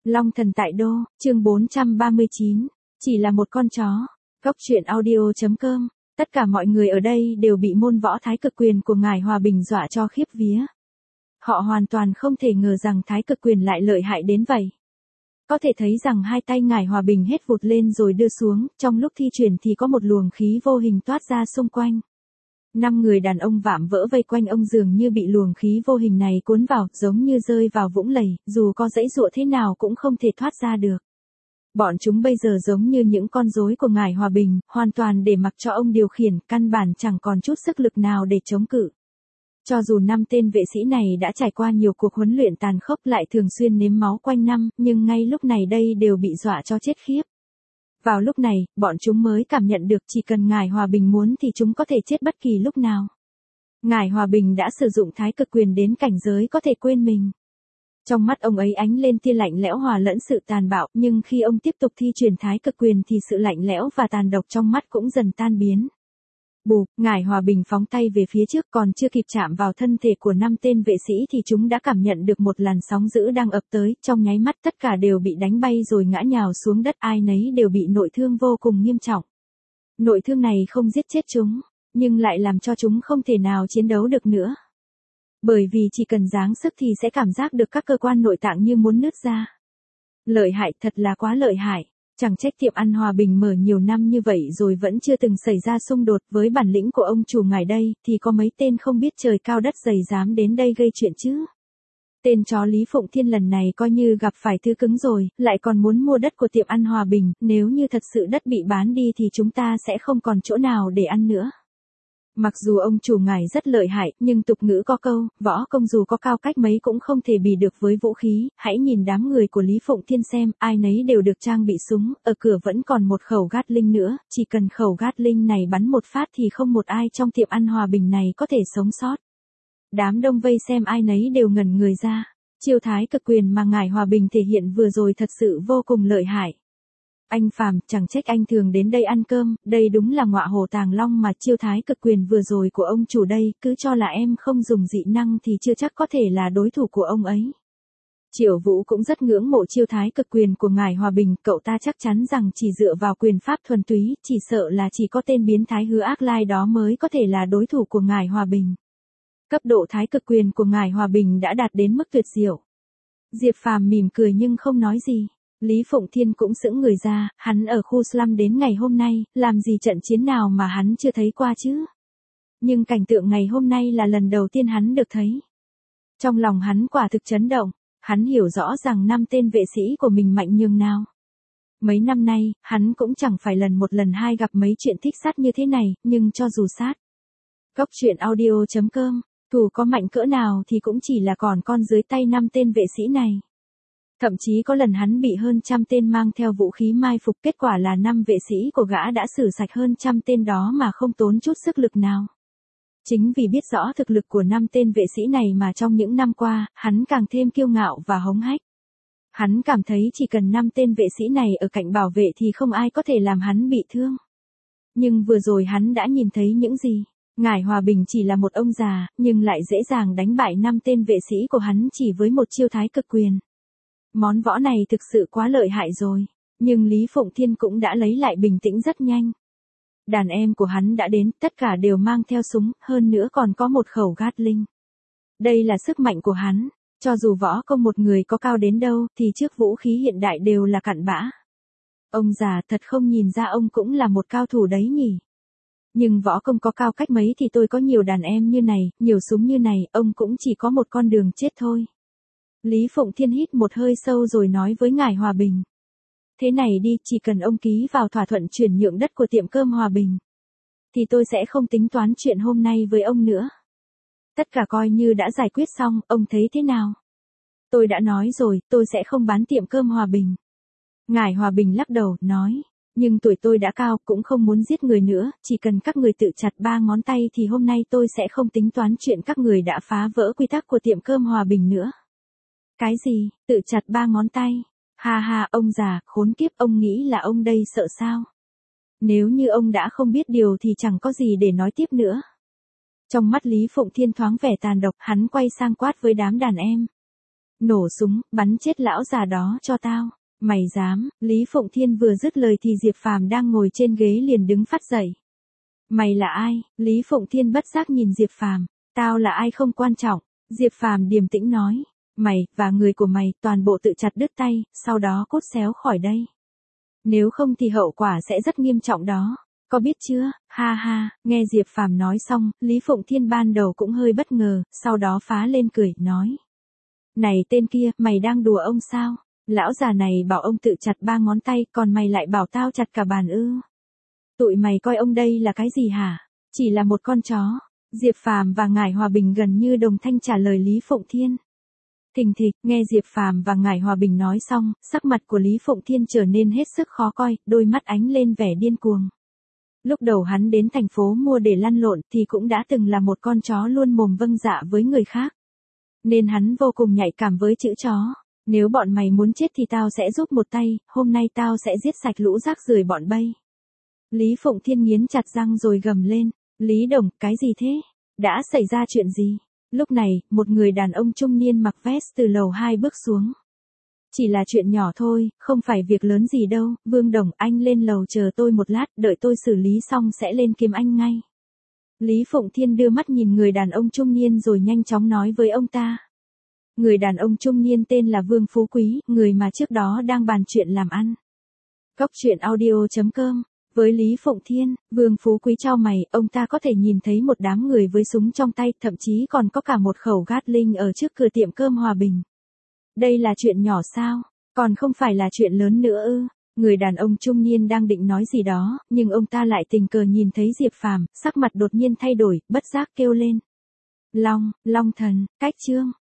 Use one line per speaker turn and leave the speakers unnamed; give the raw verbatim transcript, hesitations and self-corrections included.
Long thần tại đô, chương bốn trăm ba mươi chín, chỉ là một con chó. Góc truyện audio chấm com, tất cả mọi người ở đây đều bị môn võ thái cực quyền của ngài Hòa Bình dọa cho khiếp vía. Họ hoàn toàn không thể ngờ rằng thái cực quyền lại lợi hại đến vậy. Có thể thấy rằng hai tay ngài Hòa Bình hết vụt lên rồi đưa xuống, trong lúc thi chuyển thì có một luồng khí vô hình toát ra xung quanh. Năm người đàn ông vạm vỡ vây quanh ông dường như bị luồng khí vô hình này cuốn vào, giống như rơi vào vũng lầy, dù có giãy giụa thế nào cũng không thể thoát ra được. Bọn chúng bây giờ giống như những con rối của ngài Hòa Bình, hoàn toàn để mặc cho ông điều khiển, căn bản chẳng còn chút sức lực nào để chống cự. Cho dù năm tên vệ sĩ này đã trải qua nhiều cuộc huấn luyện tàn khốc lại thường xuyên nếm máu quanh năm, nhưng ngay lúc này đây đều bị dọa cho chết khiếp. Vào lúc này, bọn chúng mới cảm nhận được chỉ cần ngài Hòa Bình muốn thì chúng có thể chết bất kỳ lúc nào. Ngài Hòa Bình đã sử dụng thái cực quyền đến cảnh giới có thể quên mình. Trong mắt ông ấy ánh lên tia lạnh lẽo hòa lẫn sự tàn bạo, nhưng khi ông tiếp tục thi triển thái cực quyền thì sự lạnh lẽo và tàn độc trong mắt cũng dần tan biến. Bù, ngài Hòa Bình phóng tay về phía trước, còn chưa kịp chạm vào thân thể của năm tên vệ sĩ thì chúng đã cảm nhận được một làn sóng dữ đang ập tới, trong nháy mắt tất cả đều bị đánh bay rồi ngã nhào xuống đất, ai nấy đều bị nội thương vô cùng nghiêm trọng. Nội thương này không giết chết chúng, nhưng lại làm cho chúng không thể nào chiến đấu được nữa. Bởi vì chỉ cần giáng sức thì sẽ cảm giác được các cơ quan nội tạng như muốn nứt ra. Lợi hại, thật là quá lợi hại. Chẳng trách tiệm ăn Hòa Bình mở nhiều năm như vậy rồi vẫn chưa từng xảy ra xung đột. Với bản lĩnh của ông chủ ngài đây thì có mấy tên không biết trời cao đất dày dám đến đây gây chuyện chứ. Tên chó Lý Phụng Thiên lần này coi như gặp phải thứ cứng rồi, lại còn muốn mua đất của tiệm ăn Hòa Bình. Nếu như thật sự đất bị bán đi thì chúng ta sẽ không còn chỗ nào để ăn nữa. Mặc dù ông chủ ngài rất lợi hại, nhưng tục ngữ có câu, võ công dù có cao cách mấy cũng không thể bì được với vũ khí. Hãy nhìn đám người của Lý Phụng Thiên xem, ai nấy đều được trang bị súng, ở cửa vẫn còn một khẩu Gatling nữa, chỉ cần khẩu Gatling này bắn một phát thì không một ai trong tiệm ăn Hòa Bình này có thể sống sót. Đám đông vây xem ai nấy đều ngẩn người ra. Chiêu thái cực quyền mà ngài Hòa Bình thể hiện vừa rồi thật sự vô cùng lợi hại. Anh Phàm, chẳng trách anh thường đến đây ăn cơm, đây đúng là ngọa hổ tàng long mà. Chiêu thái cực quyền vừa rồi của ông chủ đây, cứ cho là em không dùng dị năng thì chưa chắc có thể là đối thủ của ông ấy. Triệu Vũ cũng rất ngưỡng mộ chiêu thái cực quyền của ngài Hòa Bình, cậu ta chắc chắn rằng chỉ dựa vào quyền pháp thuần túy, chỉ sợ là chỉ có tên biến thái Hứa Ác Lai đó mới có thể là đối thủ của ngài Hòa Bình. Cấp độ thái cực quyền của ngài Hòa Bình đã đạt đến mức tuyệt diệu. Diệp Phàm mỉm cười nhưng không nói gì. Lý Phụng Thiên cũng sững người ra, hắn ở khu slum đến ngày hôm nay, làm gì trận chiến nào mà hắn chưa thấy qua chứ? Nhưng cảnh tượng ngày hôm nay là lần đầu tiên hắn được thấy. Trong lòng hắn quả thực chấn động, hắn hiểu rõ rằng năm tên vệ sĩ của mình mạnh nhường nào. Mấy năm nay, hắn cũng chẳng phải lần một lần hai gặp mấy chuyện thích sát như thế này, nhưng cho dù sát. Góc truyện audio chấm com, thù có mạnh cỡ nào thì cũng chỉ là còn con dưới tay năm tên vệ sĩ này. Thậm chí có lần hắn bị hơn trăm tên mang theo vũ khí mai phục, kết quả là năm vệ sĩ của gã đã xử sạch hơn trăm tên đó mà không tốn chút sức lực nào. Chính vì biết rõ thực lực của năm tên vệ sĩ này mà trong những năm qua, hắn càng thêm kiêu ngạo và hống hách. Hắn cảm thấy chỉ cần năm tên vệ sĩ này ở cạnh bảo vệ thì không ai có thể làm hắn bị thương. Nhưng vừa rồi hắn đã nhìn thấy những gì. Ngài Hòa Bình chỉ là một ông già, nhưng lại dễ dàng đánh bại năm tên vệ sĩ của hắn chỉ với một chiêu thái cực quyền. Món võ này thực sự quá lợi hại rồi, nhưng Lý Phụng Thiên cũng đã lấy lại bình tĩnh rất nhanh. Đàn em của hắn đã đến, tất cả đều mang theo súng, hơn nữa còn có một khẩu Gatling. Đây là sức mạnh của hắn, cho dù võ công một người có cao đến đâu thì trước vũ khí hiện đại đều là cặn bã. Ông già, thật không nhìn ra ông cũng là một cao thủ đấy nhỉ. Nhưng võ công có cao cách mấy thì tôi có nhiều đàn em như này, nhiều súng như này, ông cũng chỉ có một con đường chết thôi. Lý Phụng Thiên hít một hơi sâu rồi nói với ngài Hòa Bình. Thế này đi, chỉ cần ông ký vào thỏa thuận chuyển nhượng đất của tiệm cơm Hòa Bình, thì tôi sẽ không tính toán chuyện hôm nay với ông nữa. Tất cả coi như đã giải quyết xong, ông thấy thế nào? Tôi đã nói rồi, tôi sẽ không bán tiệm cơm Hòa Bình. Ngài Hòa Bình lắc đầu, nói. Nhưng tuổi tôi đã cao, cũng không muốn giết người nữa, chỉ cần các người tự chặt ba ngón tay thì hôm nay tôi sẽ không tính toán chuyện các người đã phá vỡ quy tắc của tiệm cơm Hòa Bình nữa. Cái gì, tự chặt ba ngón tay? Ha ha, ông già, khốn kiếp, ông nghĩ là ông đây sợ sao? Nếu như ông đã không biết điều thì chẳng có gì để nói tiếp nữa. Trong mắt Lý Phụng Thiên thoáng vẻ tàn độc, hắn quay sang quát với đám đàn em. Nổ súng, bắn chết lão già đó cho tao. Mày dám? Lý Phụng Thiên vừa dứt lời thì Diệp Phàm đang ngồi trên ghế liền đứng phắt dậy. Mày là ai? Lý Phụng Thiên bất giác nhìn Diệp Phàm. Tao là ai không quan trọng. Diệp Phàm điềm tĩnh nói. Mày, và người của mày, toàn bộ tự chặt đứt tay, sau đó cút xéo khỏi đây. Nếu không thì hậu quả sẽ rất nghiêm trọng đó. Có biết chưa? Ha ha, nghe Diệp Phàm nói xong, Lý Phụng Thiên ban đầu cũng hơi bất ngờ, sau đó phá lên cười, nói. Này tên kia, mày đang đùa ông sao? Lão già này bảo ông tự chặt ba ngón tay, còn mày lại bảo tao chặt cả bàn ư? Tụi mày coi ông đây là cái gì hả? Chỉ là một con chó. Diệp Phàm và Ngải Hòa Bình gần như đồng thanh trả lời Lý Phụng Thiên. Thình thịch, nghe Diệp Phàm và Ngải Hòa Bình nói xong, sắc mặt của Lý Phụng Thiên trở nên hết sức khó coi, đôi mắt ánh lên vẻ điên cuồng. Lúc đầu hắn đến thành phố mua để lăn lộn thì cũng đã từng là một con chó luôn mồm vâng dạ với người khác. Nên hắn vô cùng nhạy cảm với chữ chó. Nếu bọn mày muốn chết thì tao sẽ giúp một tay, hôm nay tao sẽ giết sạch lũ rác rưởi bọn bay. Lý Phụng Thiên nghiến chặt răng rồi gầm lên. Lý Đồng, cái gì thế? Đã xảy ra chuyện gì? Lúc này, một người đàn ông trung niên mặc vest từ lầu hai bước xuống. Chỉ là chuyện nhỏ thôi, không phải việc lớn gì đâu, Vương Đồng, anh lên lầu chờ tôi một lát, đợi tôi xử lý xong sẽ lên kiếm anh ngay. Lý Phụng Thiên đưa mắt nhìn người đàn ông trung niên rồi nhanh chóng nói với ông ta. Người đàn ông trung niên tên là Vương Phú Quý, người mà trước đó đang bàn chuyện làm ăn. Góc truyện audio chấm com. Với Lý Phụng Thiên, Vương Phú Quý chau mày, ông ta có thể nhìn thấy một đám người với súng trong tay, thậm chí còn có cả một khẩu Gatling ở trước cửa tiệm cơm Hòa Bình. Đây là chuyện nhỏ sao? Còn không phải là chuyện lớn nữa ư? Người đàn ông trung niên đang định nói gì đó, nhưng ông ta lại tình cờ nhìn thấy Diệp Phàm, sắc mặt đột nhiên thay đổi, bất giác kêu lên. Long, Long thần, cách chương.